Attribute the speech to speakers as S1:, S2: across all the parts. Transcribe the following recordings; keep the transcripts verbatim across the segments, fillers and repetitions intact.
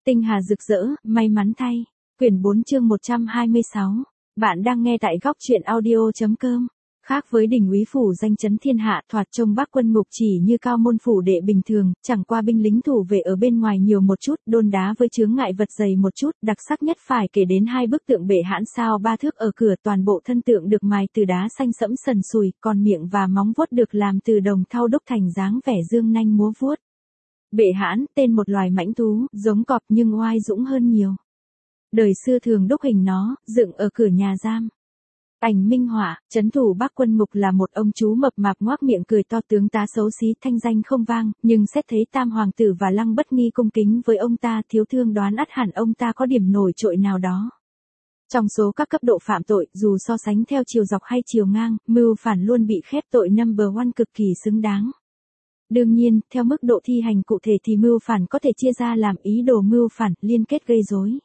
S1: Tinh hà rực rỡ, may mắn thay. Quyển bốn chương một trăm hai mươi sáu. Bạn đang nghe tại góc truyện audio.com. Khác với đỉnh úy phủ danh chấn thiên hạ, thoạt trông Bắc Quân Ngục chỉ như cao môn phủ đệ bình thường, chẳng qua binh lính thủ vệ ở bên ngoài nhiều một chút, đôn đá với chướng ngại vật dày một chút, đặc sắc nhất phải kể đến hai bức tượng bệ hãn sao ba thước ở cửa, toàn bộ thân tượng được mài từ đá xanh sẫm sần sùi, còn miệng và móng vuốt được làm từ đồng thau đúc thành dáng vẻ dương nanh múa vuốt. Bệ hãn, tên một loài mãnh thú, giống cọp nhưng oai dũng hơn nhiều. Đời xưa thường đúc hình nó, dựng ở cửa nhà giam. Ảnh minh họa, trấn thủ Bắc Quân Ngục là một ông chú mập mạp ngoác miệng cười to, tướng tá xấu xí, thanh danh không vang, nhưng xét thấy Tam Hoàng tử và Lăng Bất Nghi cung kính với ông ta, Thiếu Thương đoán ắt hẳn ông ta có điểm nổi trội nào đó. Trong số các cấp độ phạm tội, dù so sánh theo chiều dọc hay chiều ngang, mưu phản luôn bị khép tội number one cực kỳ xứng đáng. Đương nhiên, theo mức độ thi hành cụ thể thì mưu phản có thể chia ra làm ý đồ mưu phản, liên kết gây rối,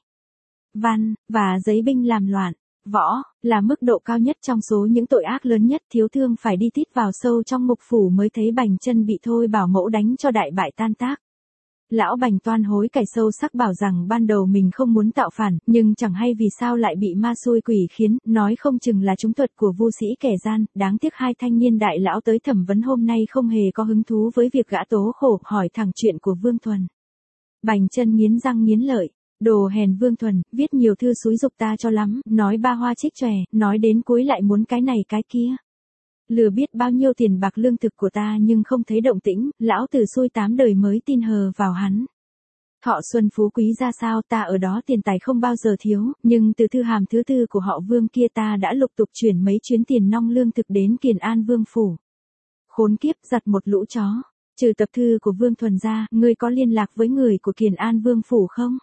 S1: văn, và giấy binh làm loạn. Võ, là mức độ cao nhất trong số những tội ác lớn nhất. Thiếu Thương phải đi tít vào sâu trong ngục phủ mới thấy Bành Chân bị Thôi Bảo Mẫu đánh cho đại bại tan tác. Lão Bành toan hối cải sâu sắc bảo rằng ban đầu mình không muốn tạo phản, nhưng chẳng hay vì sao lại bị ma xui quỷ khiến, nói không chừng là trúng thuật của vu sĩ kẻ gian. Đáng tiếc hai thanh niên đại lão tới thẩm vấn hôm nay không hề có hứng thú với việc gã tố khổ, hỏi thẳng chuyện của Vương Thuần. Bành Chân nghiến răng nghiến lợi. Đồ hèn Vương Thuần, viết nhiều thư xúi giục ta cho lắm, nói ba hoa trích chòe, nói đến cuối lại muốn cái này cái kia. Lừa biết bao nhiêu tiền bạc lương thực của ta nhưng không thấy động tĩnh, lão tử xui tám đời mới tin hờ vào hắn. Thọ xuân phú quý ra sao ta ở đó tiền tài không bao giờ thiếu, nhưng từ thư hàm thứ tư của họ Vương kia ta đã lục tục chuyển mấy chuyến tiền nong lương thực đến Kiền An Vương phủ. Khốn kiếp, giặt một lũ chó. Trừ tập thư của Vương Thuần ra, ngươi có liên lạc với người của Kiền An Vương phủ không?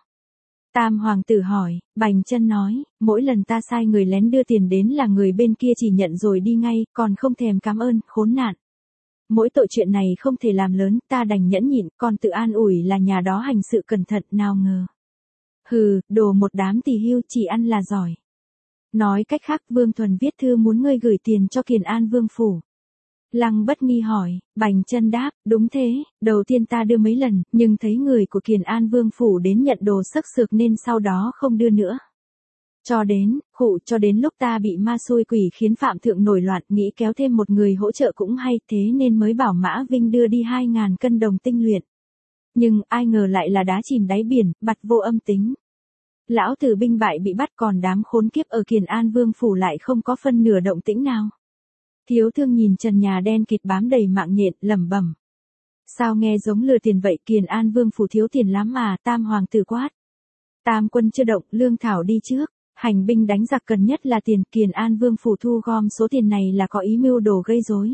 S1: Tam Hoàng tử hỏi. Bành Chân nói, mỗi lần ta sai người lén đưa tiền đến là người bên kia chỉ nhận rồi đi ngay, còn không thèm cảm ơn, khốn nạn. Mỗi tội chuyện này không thể làm lớn, ta đành nhẫn nhịn, còn tự an ủi là nhà đó hành sự cẩn thận, nào ngờ. Hừ, đồ một đám tỳ hưu, chỉ ăn là giỏi. Nói cách khác, Vương Thuần viết thư muốn ngươi gửi tiền cho Kiền An Vương phủ. Lăng Bất Nghi hỏi. Bành Chân đáp, đúng thế, đầu tiên ta đưa mấy lần, nhưng thấy người của Kiền An Vương phủ đến nhận đồ sắc sược nên sau đó không đưa nữa. Cho đến, khụ cho đến lúc ta bị ma xui quỷ khiến Phạm Thượng nổi loạn, nghĩ kéo thêm một người hỗ trợ cũng hay, thế nên mới bảo Mã Vinh đưa đi hai ngàn cân đồng tinh luyện. Nhưng ai ngờ lại là đá chìm đáy biển, bặt vô âm tính. Lão tử binh bại bị bắt, còn đám khốn kiếp ở Kiền An Vương phủ lại không có phân nửa động tĩnh nào. Thiếu Thương nhìn trần nhà đen kịt bám đầy mạng nhện, lẩm bẩm. Sao nghe giống lừa tiền vậy, Kiền An Vương phủ thiếu tiền lắm mà. Tam Hoàng tử quát. Tam quân chưa động, lương thảo đi trước. Hành binh đánh giặc cần nhất là tiền, Kiền An Vương phủ thu gom số tiền này là có ý mưu đồ gây rối.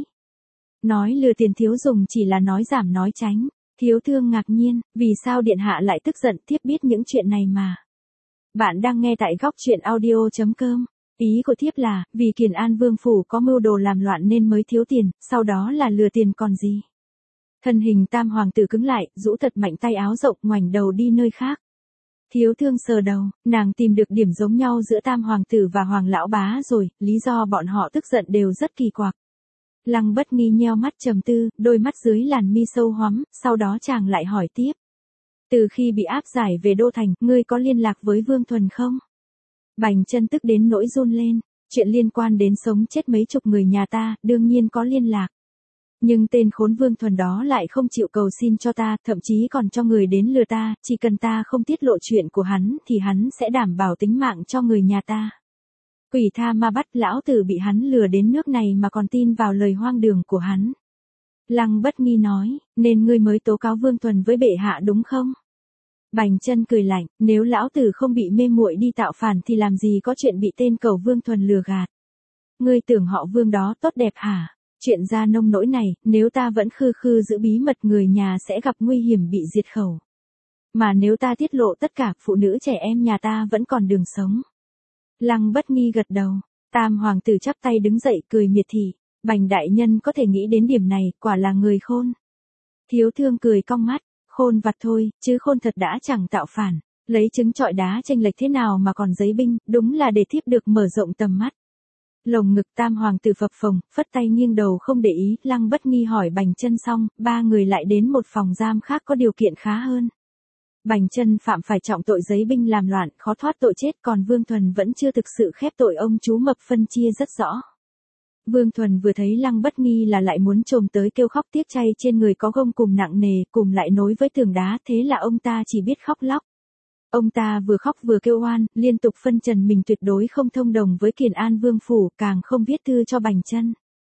S1: Nói lừa tiền thiếu dùng chỉ là nói giảm nói tránh. Thiếu Thương ngạc nhiên, vì sao điện hạ lại tức giận, thiếp biết những chuyện này mà. Bạn đang nghe tại góc truyện audio.com. Ý của thiếp là, vì Kiền An Vương phủ có mưu đồ làm loạn nên mới thiếu tiền, sau đó là lừa tiền còn gì. Thân hình Tam Hoàng tử cứng lại, rũ thật mạnh tay áo rộng, ngoảnh đầu đi nơi khác. Thiếu Thương sờ đầu, nàng tìm được điểm giống nhau giữa Tam Hoàng tử và Hoàng lão bá rồi, lý do bọn họ tức giận đều rất kỳ quặc. Lăng Bất Nghi nheo mắt trầm tư, đôi mắt dưới làn mi sâu hoắm, sau đó chàng lại hỏi tiếp. Từ khi bị áp giải về Đô Thành, ngươi có liên lạc với Vương Thuần không? Bành Chân tức đến nỗi run lên, chuyện liên quan đến sống chết mấy chục người nhà ta, đương nhiên có liên lạc. Nhưng tên khốn Vương Thuần đó lại không chịu cầu xin cho ta, thậm chí còn cho người đến lừa ta, chỉ cần ta không tiết lộ chuyện của hắn thì hắn sẽ đảm bảo tính mạng cho người nhà ta. Quỷ tha ma bắt, lão tử bị hắn lừa đến nước này mà còn tin vào lời hoang đường của hắn. Lăng Bất Nghi nói, nên ngươi mới tố cáo Vương Thuần với bệ hạ đúng không? Bành Chân cười lạnh, nếu lão tử không bị mê muội đi tạo phản thì làm gì có chuyện bị tên cẩu Vương Thuần lừa gạt. Ngươi tưởng họ Vương đó tốt đẹp hả? Chuyện ra nông nỗi này, nếu ta vẫn khư khư giữ bí mật người nhà sẽ gặp nguy hiểm bị diệt khẩu. Mà nếu ta tiết lộ tất cả, phụ nữ trẻ em nhà ta vẫn còn đường sống. Lăng Bất Nghi gật đầu. Tam Hoàng tử chắp tay đứng dậy cười miệt thị. Bành đại nhân có thể nghĩ đến điểm này, quả là người khôn. Thiếu Thương cười cong mắt. Khôn vặt thôi, chứ khôn thật đã chẳng tạo phản. Lấy trứng trọi đá chênh lệch thế nào mà còn giấy binh, đúng là để thiếp được mở rộng tầm mắt. Lồng ngực Tam Hoàng tử phập phồng, phất tay nghiêng đầu không để ý. Lăng Bất Nghi hỏi Bành Chân xong, ba người lại đến một phòng giam khác có điều kiện khá hơn. Bành Chân phạm phải trọng tội giấy binh làm loạn, khó thoát tội chết, còn Vương Thuần vẫn chưa thực sự khép tội ông chú mập phân chia rất rõ. Vương Thuần vừa thấy Lăng Bất Nghi là lại muốn trồm tới kêu khóc tiếc chay trên người có gông cùm nặng nề, cùm lại nối với tường đá, thế là ông ta chỉ biết khóc lóc. Ông ta vừa khóc vừa kêu oan, liên tục phân trần mình tuyệt đối không thông đồng với Kiền An Vương phủ, càng không viết thư cho Bành Chân.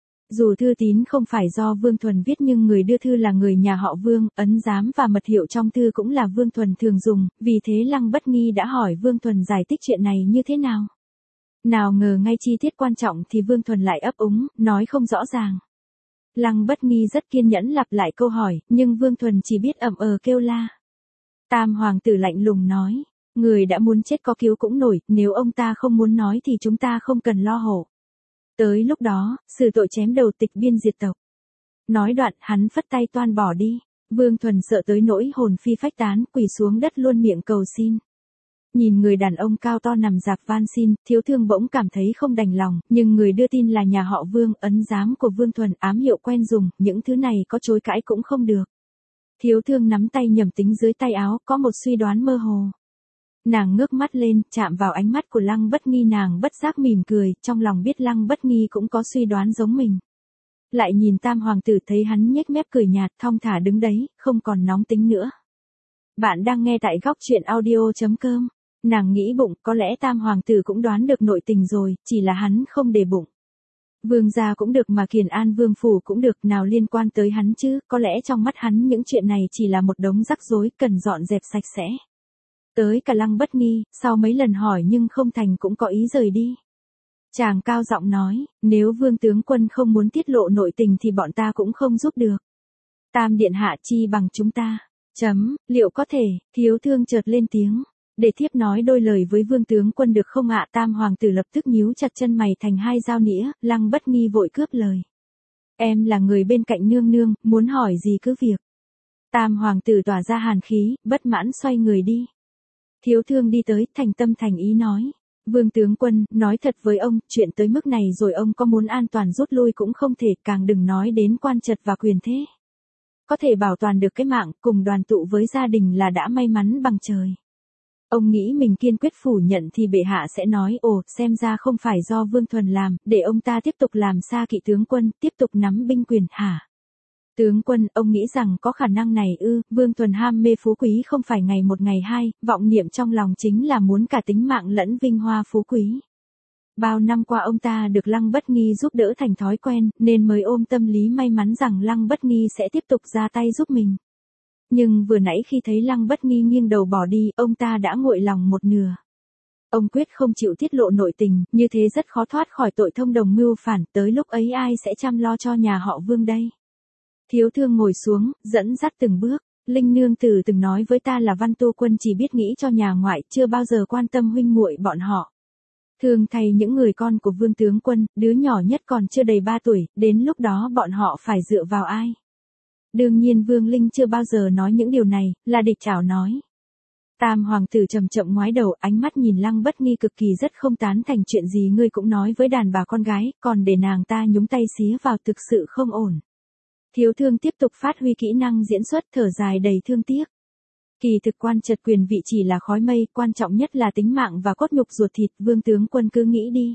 S1: Dù thư tín không phải do Vương Thuần viết nhưng người đưa thư là người nhà họ Vương, ấn giám và mật hiệu trong thư cũng là Vương Thuần thường dùng, vì thế Lăng Bất Nghi đã hỏi Vương Thuần giải thích chuyện này như thế nào. Nào ngờ ngay chi tiết quan trọng thì Vương Thuần lại ấp úng, nói không rõ ràng. Lăng Bất Nghi rất kiên nhẫn lặp lại câu hỏi, nhưng Vương Thuần chỉ biết ậm ờ kêu la. Tam hoàng tử lạnh lùng nói, người đã muốn chết có cứu cũng nổi, nếu ông ta không muốn nói thì chúng ta không cần lo hổ. Tới lúc đó, xử tội chém đầu tịch biên diệt tộc. Nói đoạn hắn phất tay toan bỏ đi, Vương Thuần sợ tới nỗi hồn phi phách tán, quỳ xuống đất luôn miệng cầu xin. Nhìn người đàn ông cao to nằm dạp van xin, Thiếu Thương bỗng cảm thấy không đành lòng, nhưng người đưa tin là nhà họ Vương, ấn giám của Vương Thuần, ám hiệu quen dùng, những thứ này có chối cãi cũng không được. Thiếu Thương nắm tay nhẩm tính dưới tay áo, có một suy đoán mơ hồ. Nàng ngước mắt lên, chạm vào ánh mắt của Lăng Bất Nghi, nàng bất giác mỉm cười, trong lòng biết Lăng Bất Nghi cũng có suy đoán giống mình. Lại nhìn Tam hoàng tử thấy hắn nhếch mép cười nhạt, thong thả đứng đấy, không còn nóng tính nữa. Bạn đang nghe tại góc truyện audio chấm com. Nàng nghĩ bụng, có lẽ Tam hoàng tử cũng đoán được nội tình rồi, chỉ là hắn không để bụng. Vương gia cũng được mà Kiền An Vương phủ cũng được, nào liên quan tới hắn chứ, có lẽ trong mắt hắn những chuyện này chỉ là một đống rắc rối, cần dọn dẹp sạch sẽ. Tới cả Lăng Bất Nghi, sau mấy lần hỏi nhưng không thành cũng có ý rời đi. Chàng cao giọng nói, nếu Vương tướng quân không muốn tiết lộ nội tình thì bọn ta cũng không giúp được. Tam điện hạ chi bằng chúng ta. Chấm, liệu có thể, Thiếu Thương chợt lên tiếng. Để thiếp nói đôi lời với Vương tướng quân được không ạ? Tam hoàng tử lập tức nhíu chặt chân mày thành hai dao nĩa, Lăng Bất Nghi vội cướp lời. Em là người bên cạnh nương nương, muốn hỏi gì cứ việc. Tam hoàng tử tỏa ra hàn khí, bất mãn xoay người đi. Thiếu Thương đi tới, thành tâm thành ý nói. Vương tướng quân, nói thật với ông, chuyện tới mức này rồi ông có muốn an toàn rút lui cũng không thể, càng đừng nói đến quan trật và quyền thế. Có thể bảo toàn được cái mạng, cùng đoàn tụ với gia đình là đã may mắn bằng trời. Ông nghĩ mình kiên quyết phủ nhận thì bệ hạ sẽ nói, ồ, xem ra không phải do Vương Thuần làm, để ông ta tiếp tục làm xa kỵ tướng quân, tiếp tục nắm binh quyền, hả? Tướng quân, ông nghĩ rằng có khả năng này ư? Vương Thuần ham mê phú quý không phải ngày một ngày hai, vọng niệm trong lòng chính là muốn cả tính mạng lẫn vinh hoa phú quý. Bao năm qua ông ta được Lăng Bất Nghi giúp đỡ thành thói quen, nên mới ôm tâm lý may mắn rằng Lăng Bất Nghi sẽ tiếp tục ra tay giúp mình. Nhưng vừa nãy khi thấy Lăng Bất Nghi nghiêng đầu bỏ đi, ông ta đã nguội lòng một nửa. Ông quyết không chịu tiết lộ nội tình, như thế rất khó thoát khỏi tội thông đồng mưu phản, tới lúc ấy ai sẽ chăm lo cho nhà họ Vương đây? Thiếu Thương ngồi xuống, dẫn dắt từng bước, Linh nương tử từng nói với ta là Văn Tu Quân chỉ biết nghĩ cho nhà ngoại, chưa bao giờ quan tâm huynh muội bọn họ. Thường thay những người con của Vương tướng quân, đứa nhỏ nhất còn chưa đầy ba tuổi, đến lúc đó bọn họ phải dựa vào ai? Đương nhiên Vương Linh chưa bao giờ nói những điều này, là địch chảo nói. Tam hoàng tử chậm chậm ngoái đầu, ánh mắt nhìn Lăng Bất Nghi cực kỳ rất không tán thành, chuyện gì ngươi cũng nói với đàn bà con gái, còn để nàng ta nhúng tay xía vào thực sự không ổn. Thiếu Thương tiếp tục phát huy kỹ năng diễn xuất, thở dài đầy thương tiếc. Kỳ thực quan trật quyền vị chỉ là khói mây, quan trọng nhất là tính mạng và cốt nhục ruột thịt, Vương tướng quân cứ nghĩ đi.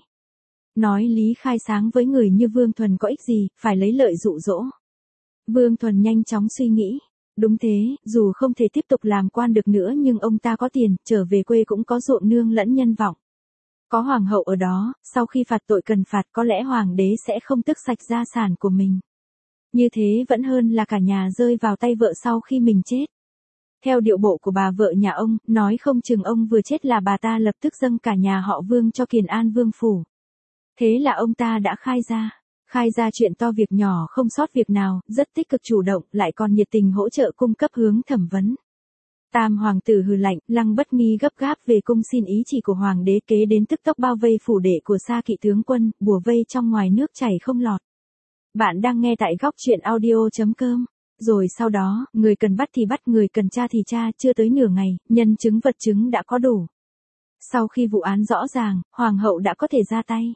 S1: Nói lý khai sáng với người như Vương Thuần có ích gì, phải lấy lợi dụ dỗ. Vương Thuần nhanh chóng suy nghĩ. Đúng thế, dù không thể tiếp tục làm quan được nữa nhưng ông ta có tiền, trở về quê cũng có ruộng nương lẫn nhân vọng. Có hoàng hậu ở đó, sau khi phạt tội cần phạt có lẽ hoàng đế sẽ không tước sạch gia sản của mình. Như thế vẫn hơn là cả nhà rơi vào tay vợ sau khi mình chết. Theo điệu bộ của bà vợ nhà ông, nói không chừng ông vừa chết là bà ta lập tức dâng cả nhà họ Vương cho Kiền An Vương phủ. Thế là ông ta đã khai ra. Khai ra chuyện to việc nhỏ không sót việc nào, rất tích cực chủ động, lại còn nhiệt tình hỗ trợ cung cấp hướng thẩm vấn. Tam hoàng tử hừ lạnh, Lăng Bất Nghi gấp gáp về cung xin ý chỉ của hoàng đế, kế đến tức tốc bao vây phủ đệ của Sa Kỵ tướng quân, bùa vây trong ngoài nước chảy không lọt. Bạn đang nghe tại góc truyện audio chấm com. Rồi sau đó, người cần bắt thì bắt, người cần tra thì tra, chưa tới nửa ngày, nhân chứng vật chứng đã có đủ. Sau khi vụ án rõ ràng, hoàng hậu đã có thể ra tay.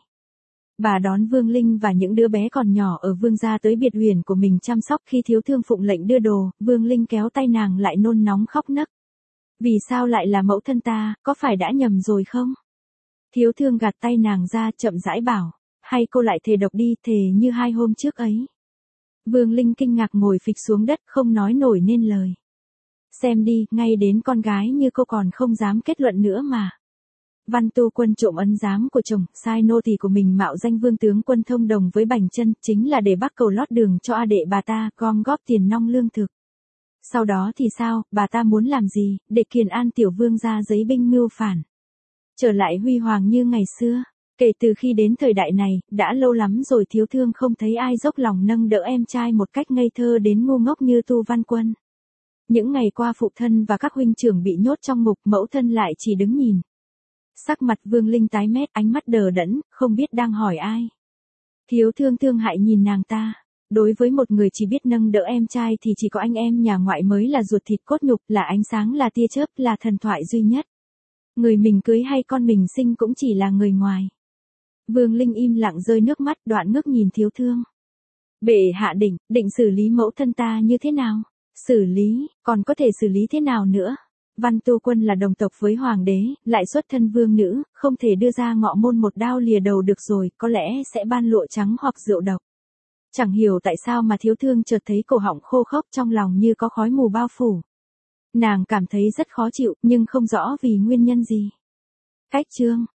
S1: Bà đón Vương Linh và những đứa bé còn nhỏ ở Vương gia tới biệt huyền của mình chăm sóc. Khi Thiếu Thương phụng lệnh đưa đồ, Vương Linh kéo tay nàng lại nôn nóng khóc nấc. Vì sao lại là mẫu thân ta, có phải đã nhầm rồi không? Thiếu thương gạt tay nàng ra chậm rãi bảo, hay cô lại thề độc đi, thề như hai hôm trước ấy. Vương Linh kinh ngạc ngồi phịch xuống đất không nói nổi nên lời. Xem đi, ngay đến con gái như cô còn không dám kết luận nữa mà. Văn Tu Quân trộm ấn giám của chồng, sai nô tỳ của mình mạo danh vương tướng quân thông đồng với Bành Chân, chính là để bắc cầu lót đường cho a đệ bà ta, gom góp tiền nong lương thực. Sau đó thì sao, bà ta muốn làm gì, để kiền an tiểu vương ra giấy binh mưu phản. Trở lại huy hoàng như ngày xưa. Kể từ khi đến thời đại này, đã lâu lắm rồi thiếu thương không thấy ai dốc lòng nâng đỡ em trai một cách ngây thơ đến ngu ngốc như Tu Văn Quân. Những ngày qua phụ thân và các huynh trưởng bị nhốt trong ngục, mẫu thân lại chỉ đứng nhìn. Sắc mặt Vương Linh tái mét, ánh mắt đờ đẫn, không biết đang hỏi ai. Thiếu thương thương hại nhìn nàng ta. Đối với một người chỉ biết nâng đỡ em trai thì chỉ có anh em nhà ngoại mới là ruột thịt cốt nhục, là ánh sáng, là tia chớp, là thần thoại duy nhất. Người mình cưới hay con mình sinh cũng chỉ là người ngoài. Vương Linh im lặng rơi nước mắt, đoạn ngước nhìn thiếu thương. Bệ hạ định, định xử lý mẫu thân ta như thế nào? Xử lý, còn có thể xử lý thế nào nữa? Văn Tu Quân là đồng tộc với hoàng đế, lại xuất thân vương nữ, không thể đưa ra ngọ môn một đao lìa đầu được rồi, có lẽ sẽ ban lụa trắng hoặc rượu độc. Chẳng hiểu tại sao mà thiếu thương chợt thấy cổ họng khô khốc, trong lòng như có khói mù bao phủ. Nàng cảm thấy rất khó chịu, nhưng không rõ vì nguyên nhân gì. Cách chương